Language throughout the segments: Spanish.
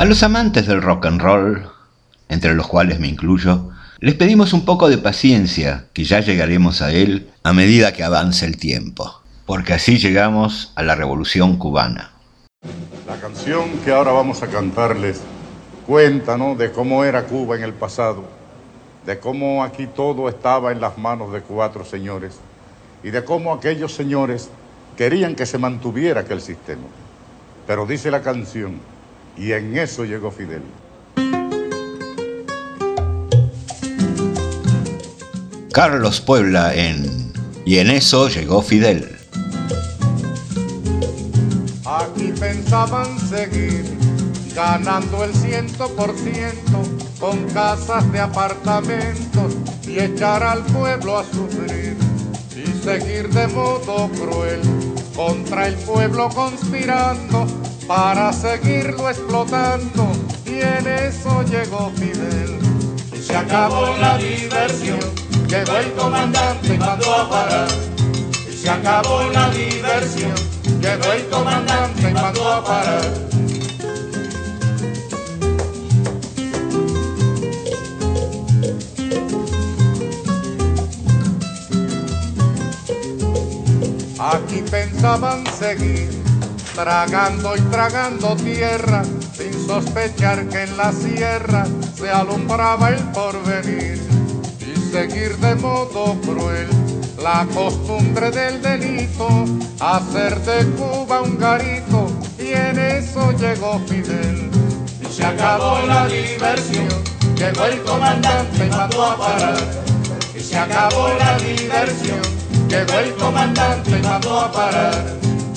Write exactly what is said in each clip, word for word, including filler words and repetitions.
A los amantes del rock and roll, entre los cuales me incluyo, les pedimos un poco de paciencia, que ya llegaremos a él a medida que avance el tiempo, porque así llegamos a la Revolución Cubana. La canción que ahora vamos a cantarles cuenta, ¿no?, de cómo era Cuba en el pasado, de cómo aquí todo estaba en las manos de cuatro señores y de cómo aquellos señores querían que se mantuviera aquel sistema. Pero dice la canción, y en eso llegó Fidel. Carlos Puebla en Y en eso llegó Fidel. Aquí pensaban seguir ganando el ciento por ciento con casas de apartamentos y echar al pueblo a sufrir y seguir de modo cruel contra el pueblo conspirando para seguirlo explotando, y en eso llegó Fidel. Y se acabó la diversión, llegó el comandante y mandó a parar. Y se acabó la diversión, llegó el comandante y mandó a parar. Aquí pensaban seguir tragando y tragando tierra, sin sospechar que en la sierra se alumbraba el porvenir, y seguir de modo cruel la costumbre del delito, hacer de Cuba un garito, y en eso llegó Fidel. Y se acabó la diversión, llegó el comandante y mandó a parar. Y se acabó la diversión, llegó el comandante y mandó a parar.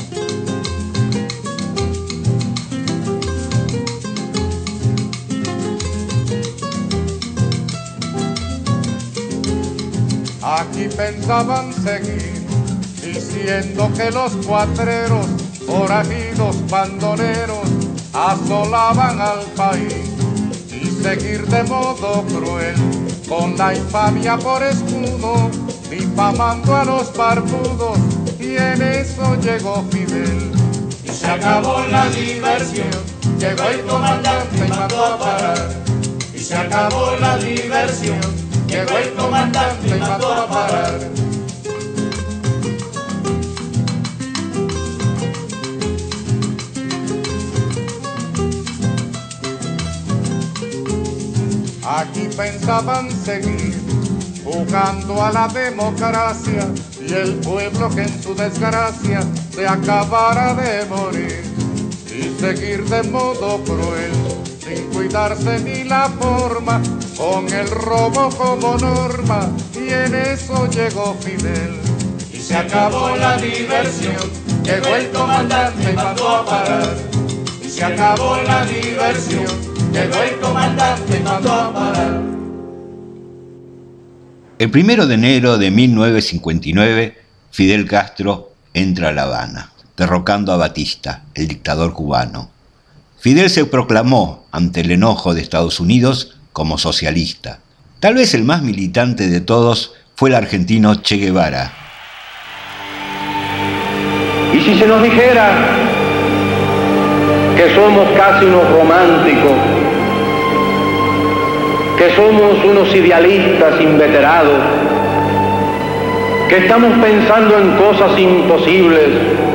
Aquí pensaban seguir, diciendo que los cuatreros, forajidos, bandoleros, asolaban al país, y seguir de modo cruel, con la infamia por escudo, difamando a los barbudos, y en eso llegó Fidel. Y se acabó la diversión, llegó el comandante y mandó a parar. Y se acabó la diversión, llegó el comandante y mandó a parar. Aquí pensaban seguir jugando a la democracia, y el pueblo que en su desgracia se acabara de morir, y seguir de modo cruel, sin cuidarse ni la forma, con el robo como norma, y en eso llegó Fidel. Y se acabó la diversión, llegó el comandante y mandó a parar. Y se acabó la diversión, llegó el comandante y mandó a parar. El primero de enero de mil novecientos cincuenta y nueve, Fidel Castro entra a La Habana, derrocando a Batista, el dictador cubano. Fidel se proclamó, ante el enojo de Estados Unidos, como socialista. Tal vez el más militante de todos fue el argentino Che Guevara. Y si se nos dijera que somos casi unos románticos, que somos unos idealistas inveterados, que estamos pensando en cosas imposibles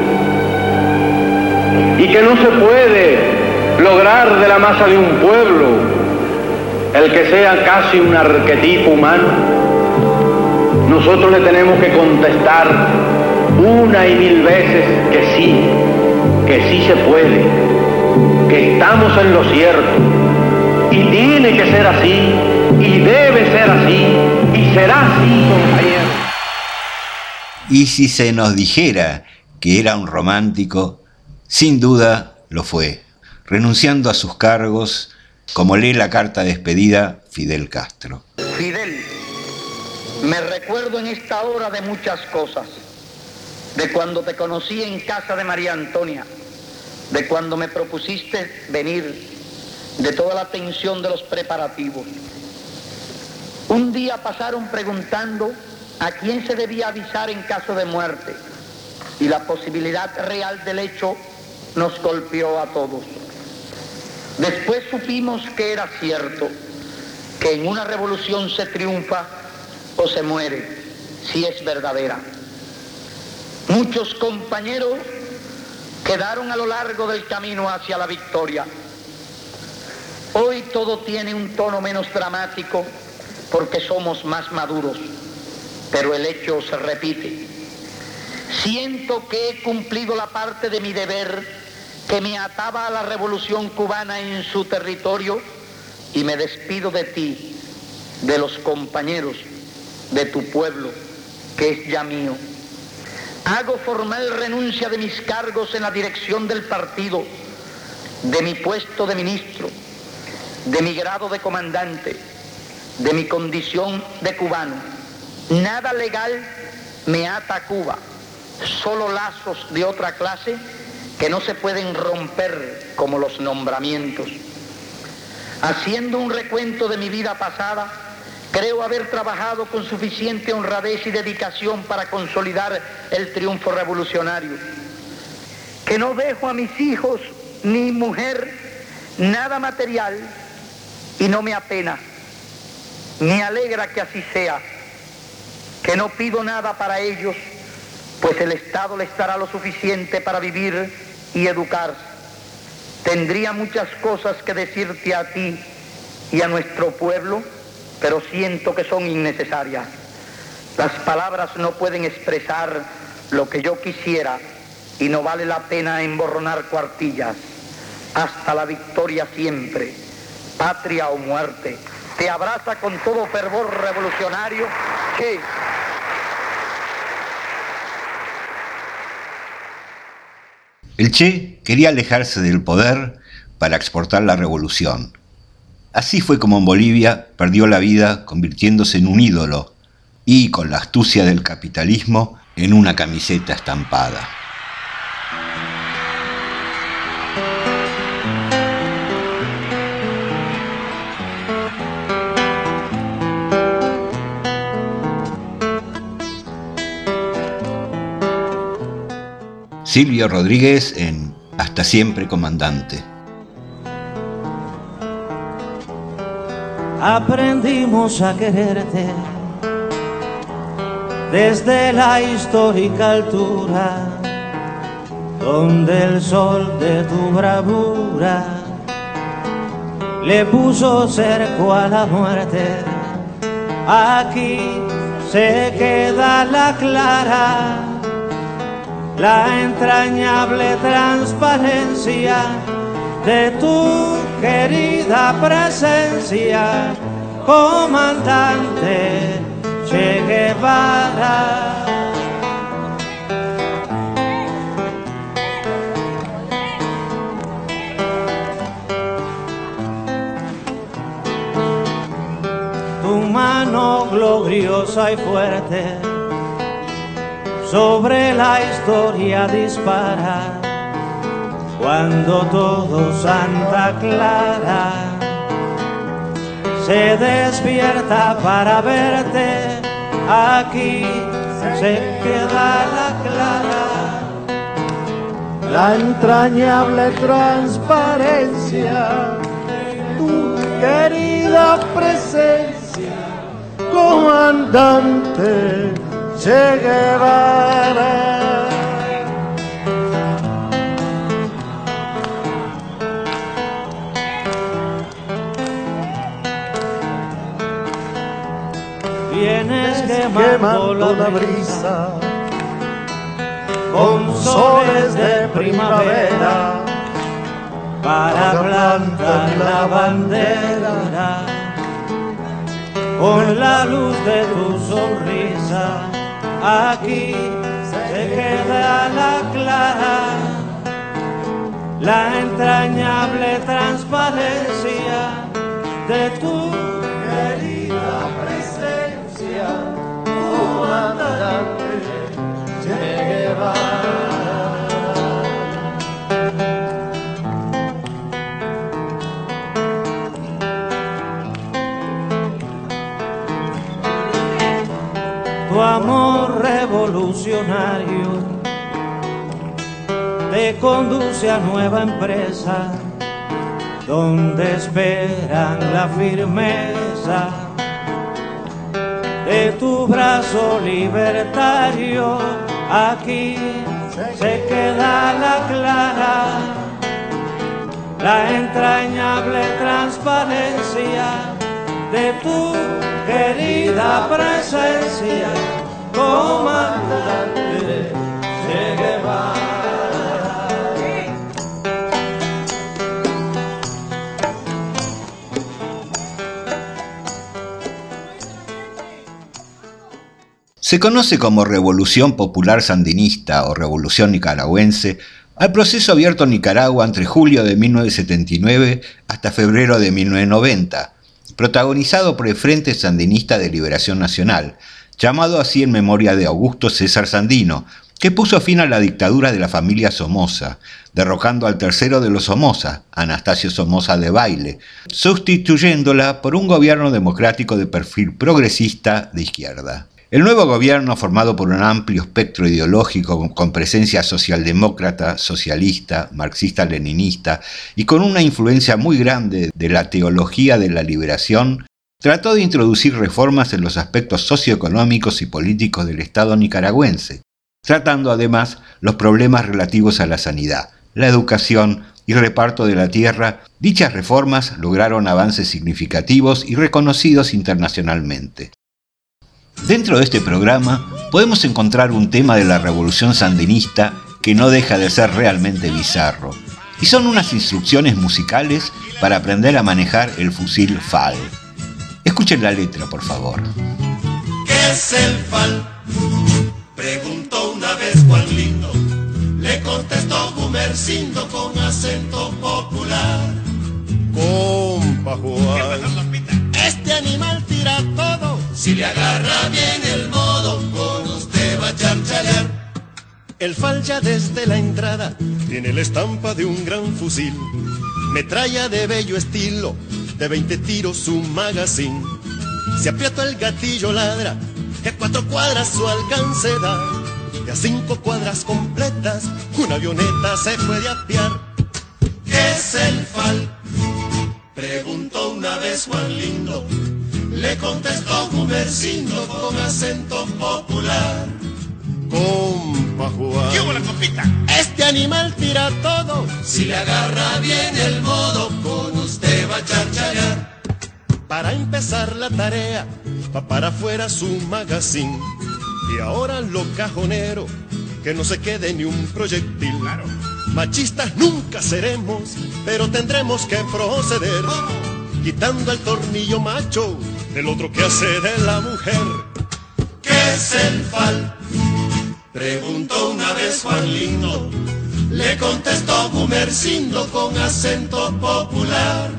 y que no se puede lograr de la masa de un pueblo el que sea casi un arquetipo humano, nosotros le tenemos que contestar una y mil veces que sí, que sí se puede, que estamos en lo cierto, y tiene que ser así, y debe ser así, y será así, compañeros. Y si se nos dijera que era un romántico, sin duda lo fue, renunciando a sus cargos, como lee la carta de despedida Fidel Castro. Fidel, me recuerdo en esta hora de muchas cosas, de cuando te conocí en casa de María Antonia, de cuando me propusiste venir, de toda la tensión de los preparativos. Un día pasaron preguntando a quién se debía avisar en caso de muerte, y la posibilidad real del hecho nos golpeó a todos. Después supimos que era cierto, que en una revolución se triunfa o se muere, si es verdadera. Muchos compañeros quedaron a lo largo del camino hacia la victoria. Hoy todo tiene un tono menos dramático porque somos más maduros, pero el hecho se repite. Siento que he cumplido la parte de mi deber que me ataba a la revolución cubana en su territorio y me despido de ti, de los compañeros, de tu pueblo, que es ya mío. Hago formal renuncia de mis cargos en la dirección del partido, de mi puesto de ministro, de mi grado de comandante, de mi condición de cubano. Nada legal me ata a Cuba, solo lazos de otra clase que no se pueden romper como los nombramientos. Haciendo un recuento de mi vida pasada, creo haber trabajado con suficiente honradez y dedicación para consolidar el triunfo revolucionario. Que no dejo a mis hijos ni mujer nada material y no me apena. Me alegra que así sea. Que no pido nada para ellos, pues el Estado les dará lo suficiente para vivir y educarse. Tendría muchas cosas que decirte a ti y a nuestro pueblo, pero siento que son innecesarias. Las palabras no pueden expresar lo que yo quisiera y no vale la pena emborronar cuartillas. Hasta la victoria siempre, patria o muerte. Te abraza con todo fervor revolucionario, Che. El Che quería alejarse del poder para exportar la revolución. Así fue como en Bolivia perdió la vida convirtiéndose en un ídolo y, con la astucia del capitalismo, en una camiseta estampada. Silvio Rodríguez en Hasta siempre, comandante. Aprendimos a quererte desde la histórica altura, donde el sol de tu bravura le puso cerco a la muerte. Aquí se queda la clara, la entrañable transparencia de tu querida presencia, comandante Che Guevara. Tu mano gloriosa y fuerte sobre la historia dispara, cuando todo Santa Clara se despierta para verte. Aquí se queda la clara, la entrañable transparencia de tu querida presencia, comandante Che Guevara. Vienes quemando la brisa con soles de primavera para plantar la bandera, con la luz de tu sonrisa. Aquí se queda la clara, la entrañable transparencia de tu querida presencia, comandante Che Guevara. Tu amor revolucionario te conduce a nueva empresa, donde esperan la firmeza de tu brazo libertario. Aquí se queda la clara, la entrañable transparencia de tu querida presencia, comandante Che Guevara. Se conoce como Revolución Popular Sandinista o Revolución Nicaragüense al proceso abierto en Nicaragua entre julio de mil novecientos setenta y nueve hasta febrero de mil novecientos noventa, protagonizado por el Frente Sandinista de Liberación Nacional, llamado así en memoria de Augusto César Sandino, que puso fin a la dictadura de la familia Somoza, derrocando al tercero de los Somoza, Anastasio Somoza Debayle, sustituyéndola por un gobierno democrático de perfil progresista de izquierda. El nuevo gobierno, formado por un amplio espectro ideológico con presencia socialdemócrata, socialista, marxista-leninista y con una influencia muy grande de la teología de la liberación, trató de introducir reformas en los aspectos socioeconómicos y políticos del Estado nicaragüense, tratando además los problemas relativos a la sanidad, la educación y reparto de la tierra. Dichas reformas lograron avances significativos y reconocidos internacionalmente. Dentro de este programa podemos encontrar un tema de la revolución sandinista que no deja de ser realmente bizarro, y son unas instrucciones musicales para aprender a manejar el fusil F A L. Escuchen la letra, por favor. ¿Qué es el F A L? Preguntó una vez Juan Lindo, le contestó Gumercindo con acento popular. Compa Juan, este animal tira todo, si le agarra bien el modo, con usted va a charchalear. El F A L ya desde la entrada tiene la estampa de un gran fusil, metralla de bello estilo, de veinte tiros su magazine. Si aprieto el gatillo ladra, que a cuatro cuadras su alcance da, y a cinco cuadras completas una avioneta se puede apiar. ¿Qué es el F A L? Preguntó una vez Juan Lindo, le contestó Gumercindo con acento popular. compa Juan, ¿Qué hubo la compita? Este animal tira todo, si le agarra bien el modo, con usted va a charchalear. Para empezar la tarea, va para afuera su magazine, y ahora lo cajonero, que no se quede ni un proyectil. Claro. Machistas nunca seremos, pero tendremos que proceder, quitando el tornillo macho del otro que hace de la mujer. ¿Qué es el F A L? Preguntó una vez Juan Lindo, le contestó Gumercindo con acento popular.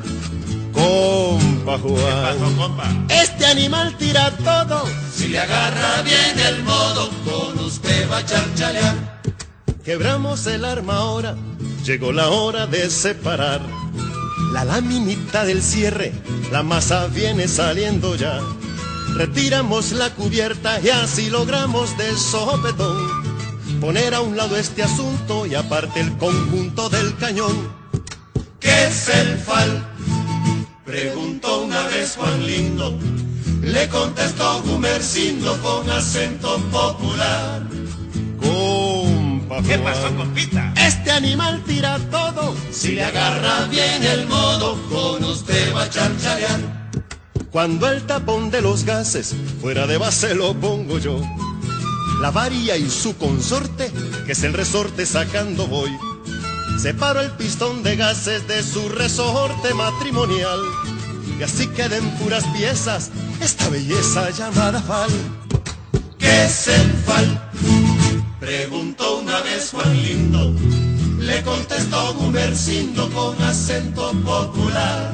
compa Juan, ¿Qué pasó, compa? Este animal tira todo, si le agarra bien el modo, con usted va a charchalear. Quebramos el arma ahora, llegó la hora de separar la laminita del cierre, la masa viene saliendo ya. Retiramos la cubierta y así logramos de sopetón poner a un lado este asunto y aparte el conjunto del cañón. ¿Qué es el F A L? Preguntó una vez Juan Lindo, le contestó Gumercindo con acento popular. compa Juan, ¿Qué pasó, compita? Este animal tira todo, si le agarra bien el modo, con usted va a charchalear. Cuando el tapón de los gases fuera de base lo pongo yo, la varia y su consorte, que es el resorte sacando voy. Separo el pistón de gases de su resorte matrimonial, y así queden puras piezas esta belleza llamada F A L. ¿Qué es el F A L? Preguntó una vez Juan Lindo, le contestó Gumercindo con acento popular.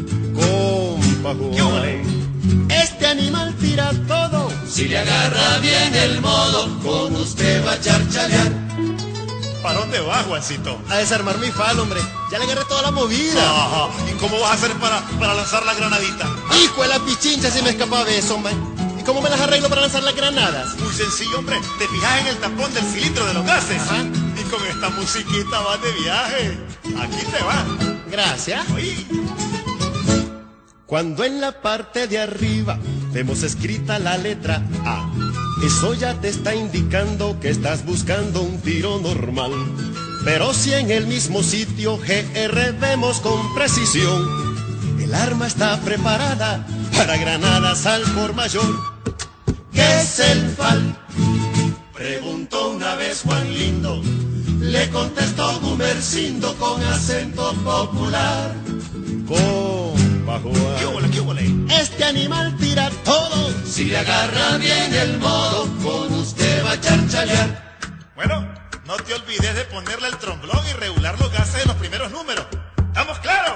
compa ¿Qué Juan, ole? Este animal tira todo, si le agarra bien el modo, con usted va a charchalear. ¿Para dónde vas, Juancito? A desarmar mi F A L, hombre, ya le agarré toda la movida. Ajá. ¿Y cómo vas a hacer para, para lanzar la granadita? Hijo de la pichincha, se me escapaba eso, hombre. ¿Y cómo me las arreglo para lanzar las granadas? Muy sencillo, hombre. Te fijas en el tapón del cilindro de los gases. Ajá. Y con esta musiquita vas de viaje. Aquí te va. Gracias. Oí. Cuando en la parte de arriba vemos escrita la letra A, eso ya te está indicando que estás buscando un tiro normal. Pero si en el mismo sitio G R vemos con precisión, el arma está preparada para granadas al por mayor. ¿Qué es el FAL? Preguntó una vez Juan Lindo. Le contestó Gumercindo con acento popular. Compa Juan, ¿Qué huele, qué huele? este animal tira todo. Si le agarra bien el modo, con usted va a charchalear. Bueno, no te olvides de ponerle el tromblón y regular los gases de los primeros números. ¿Estamos claros?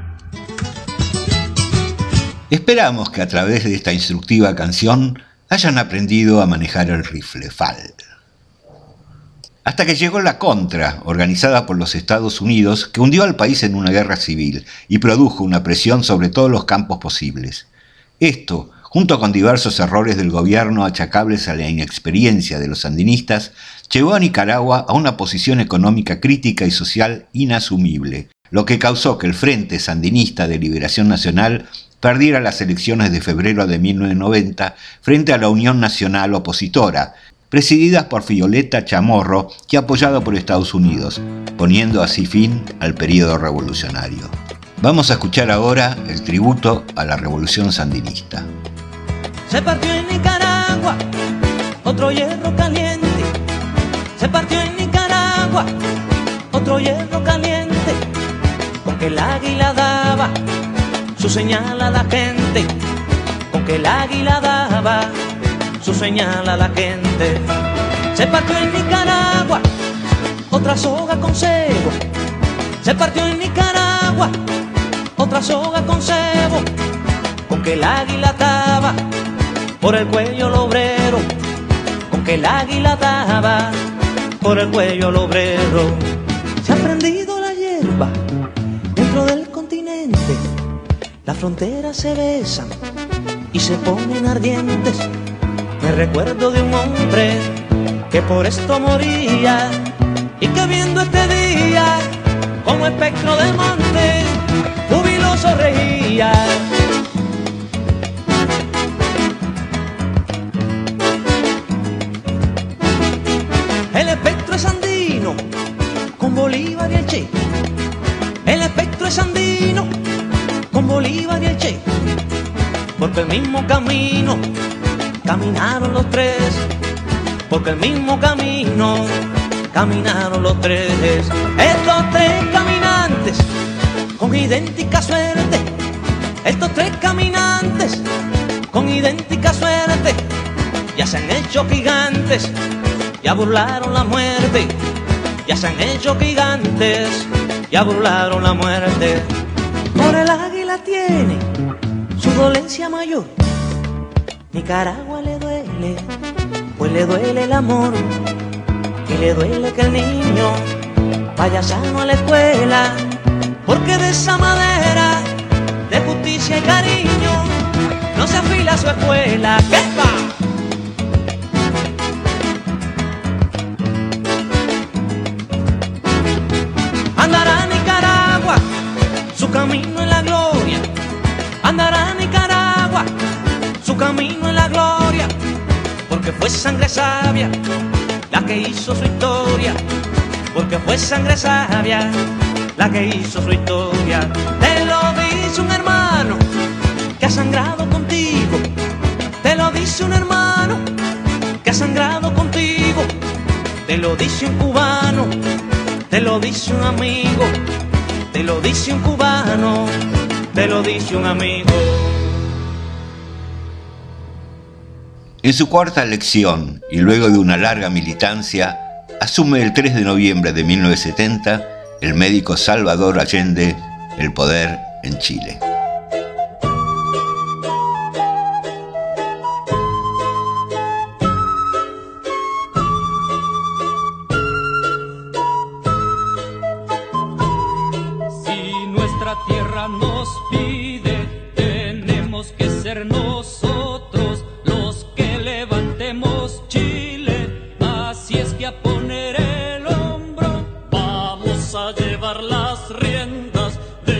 Esperamos que a través de esta instructiva canción hayan aprendido a manejar el rifle FAL. Hasta que llegó la Contra, organizada por los Estados Unidos, que hundió al país en una guerra civil y produjo una presión sobre todos los campos posibles. Esto, junto con diversos errores del gobierno achacables a la inexperiencia de los sandinistas, llevó a Nicaragua a una posición económica crítica y social inasumible, lo que causó que el Frente Sandinista de Liberación Nacional perdiera las elecciones de febrero de mil novecientos noventa frente a la Unión Nacional Opositora, presididas por Violeta Chamorro y apoyada por Estados Unidos, poniendo así fin al período revolucionario. Vamos a escuchar ahora el tributo a la Revolución Sandinista. Se partió en Nicaragua otro hierro caliente. Se partió en Nicaragua otro hierro caliente. Con que el águila daba su señal a la gente. Con que el águila daba su señal a la gente. Se partió en Nicaragua otra soga con cebo. Se partió en Nicaragua otra soga con cebo. Con que el águila daba por el cuello al obrero. Con que el águila daba por el cuello al obrero. Se ha prendido la hierba dentro del continente. Las fronteras se besan y se ponen ardientes. Me recuerdo de un hombre que por esto moría y que viendo este día como espectro del monte jubiloso reía. El espectro es andino con Bolívar y el Che. El espectro es andino con Bolívar y el Che. Porque el mismo camino caminaron los tres, porque el mismo camino caminaron los tres. Estos tres caminantes con idéntica suerte, estos tres caminantes con idéntica suerte, ya se han hecho gigantes, ya burlaron la muerte, ya se han hecho gigantes, ya burlaron la muerte. Por el águila tiene su dolencia mayor. Nicaragua le duele, pues le duele el amor, y le duele que el niño vaya sano a la escuela, porque de esa madera de justicia y cariño no se afila su escuela. ¿Qué va? Andará Nicaragua su camino en la gloria, andará Nicaragua su camino en la gloria, porque fue sangre sabia la que hizo su historia, porque fue sangre sabia la que hizo su historia. Te lo dice un hermano que ha sangrado contigo, te lo dice un hermano que ha sangrado contigo, te lo dice un cubano, te lo dice un amigo, te lo dice un cubano, te lo dice un amigo. En su cuarta elección, y luego de una larga militancia, asume el tres de noviembre de mil novecientos setenta el médico Salvador Allende el poder en Chile. Si nuestra tierra nos pide, tenemos que ser nosotros los que levantemos Chile. Así es que a poner el hombro vamos a llevar las riendas de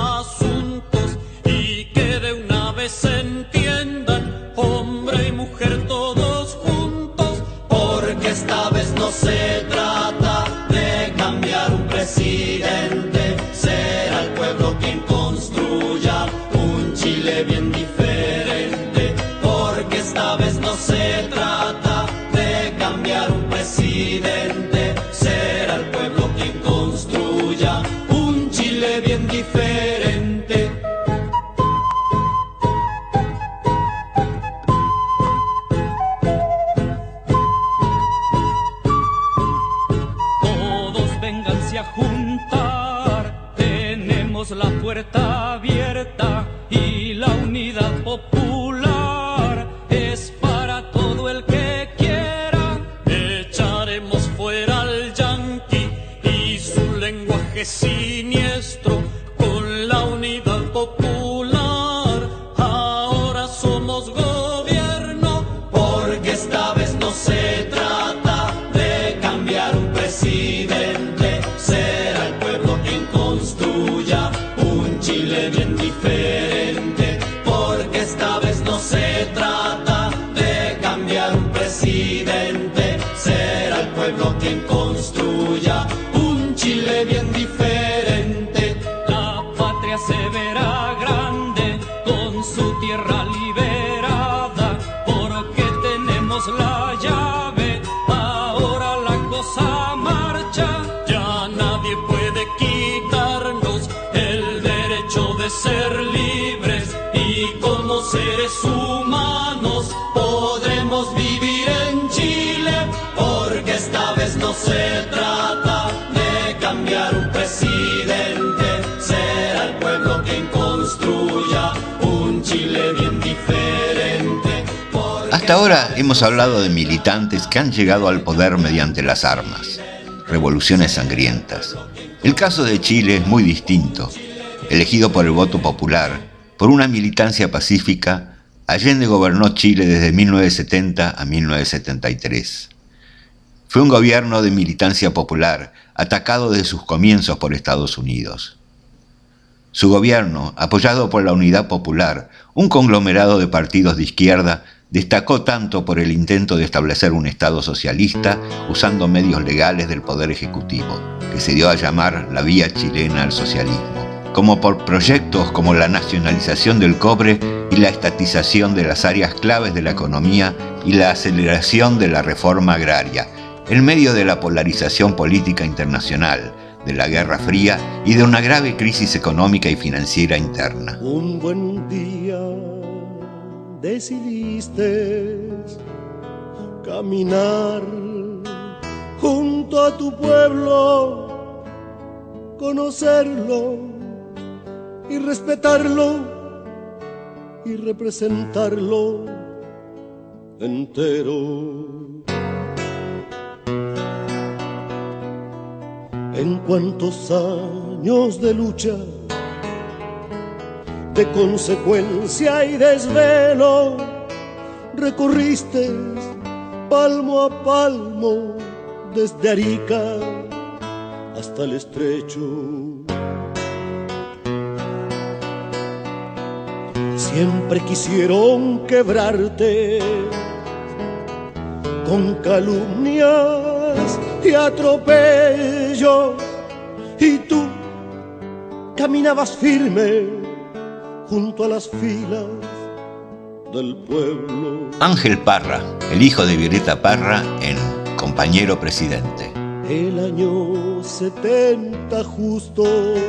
asuntos y que de una vez se entiendan hombre y mujer todos juntos, porque esta vez no se trata de cambiar un presidente, será el pueblo quien construya un Chile bien diferente, porque esta vez no se trata de cambiar un presidente, será el pueblo quien construya un Chile bien diferente. Todos vénganse a juntar, tenemos la puerta abierta y la unidad popular es para todo el que quiera. Echaremos fuera al yanqui y su lenguaje siniestro con la unidad popular. Ahora somos gobierno, porque esta vez no se trata de cambiar un presidente, será el pueblo quien construya un Chile bien diferente, porque esta vez no se trata de cambiar un presidente, será el pueblo quien construya un Chile bien diferente. La patria se verá grande con su tierra liberada, porque tenemos la llave, ahora la cosa marcha, ya nadie puede quitarnos el derecho de ser libres y como seres humanos podremos vivir en Chile, porque esta vez no se trata de cambiar un presidente, será el pueblo quien construya un Chile bien diferente. Hasta ahora hemos hablado de militantes que han llegado al poder mediante las armas, revoluciones sangrientas. El caso de Chile es muy distinto. Elegido por el voto popular, por una militancia pacífica, Allende gobernó Chile desde mil novecientos setenta a mil novecientos setenta y tres. Fue un gobierno de militancia popular, atacado desde sus comienzos por Estados Unidos. Su gobierno, apoyado por la Unidad Popular, un conglomerado de partidos de izquierda, destacó tanto por el intento de establecer un Estado socialista usando medios legales del Poder Ejecutivo, que se dio a llamar la Vía Chilena al Socialismo, como por proyectos como la nacionalización del cobre y la estatización de las áreas claves de la economía y la aceleración de la reforma agraria, en medio de la polarización política internacional, de la Guerra Fría y de una grave crisis económica y financiera interna. Un buen día decidiste caminar junto a tu pueblo, conocerlo y respetarlo y representarlo entero. En cuantos años de lucha, de consecuencia y desvelo, recorriste palmo a palmo desde Arica hasta el Estrecho. Siempre quisieron quebrarte con calumnias y atropellos, y tú caminabas firme junto a las filas del pueblo. Ángel Parra, el hijo de Violeta Parra, en Compañero Presidente. El año setenta justo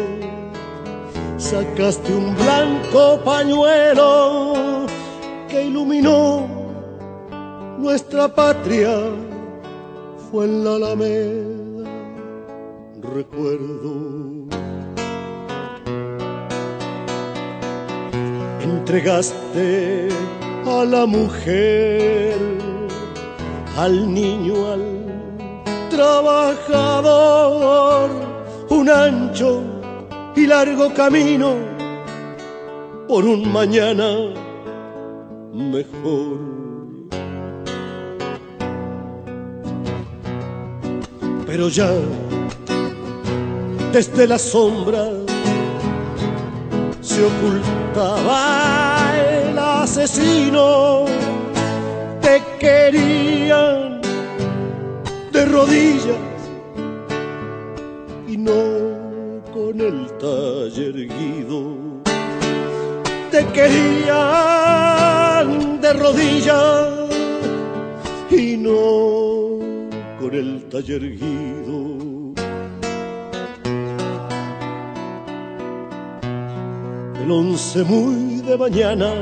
sacaste un blanco pañuelo que iluminó nuestra patria. Fue en la Alameda, recuerdo. Entregaste a la mujer, al niño, al trabajador, un ancho y largo camino por un mañana mejor. Pero ya desde la sombra se ocultaba el asesino. Te querían de rodillas y no con el talle erguido. Te querían de rodillas y no con el talle erguido. El once muy de mañana,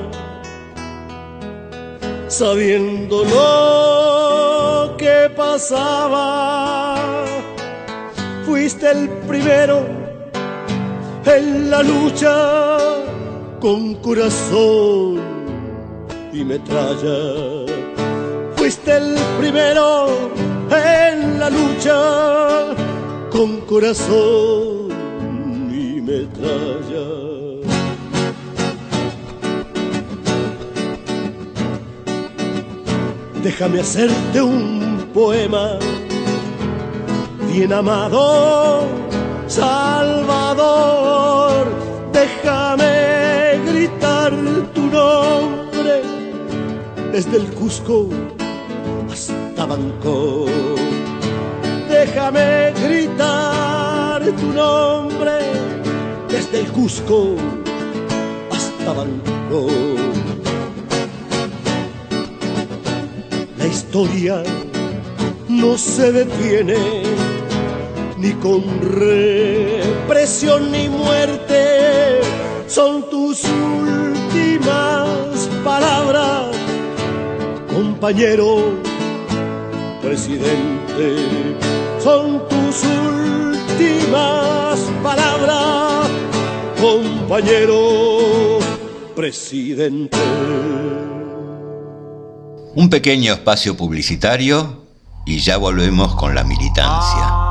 sabiendo lo que pasaba, fuiste el primero en la lucha con corazón y metralla. Fuiste el primero en la lucha con corazón y metralla. Déjame hacerte un poema, bien amado Salvador. Déjame gritar tu nombre desde el Cusco hasta Bangkok. Déjame gritar tu nombre desde el Cusco hasta Bangkok. La historia no se detiene ni con represión ni muerte. Son tus últimas palabras, compañero presidente. Son tus últimas palabras, compañero presidente. Un pequeño espacio publicitario y ya volvemos con la militancia.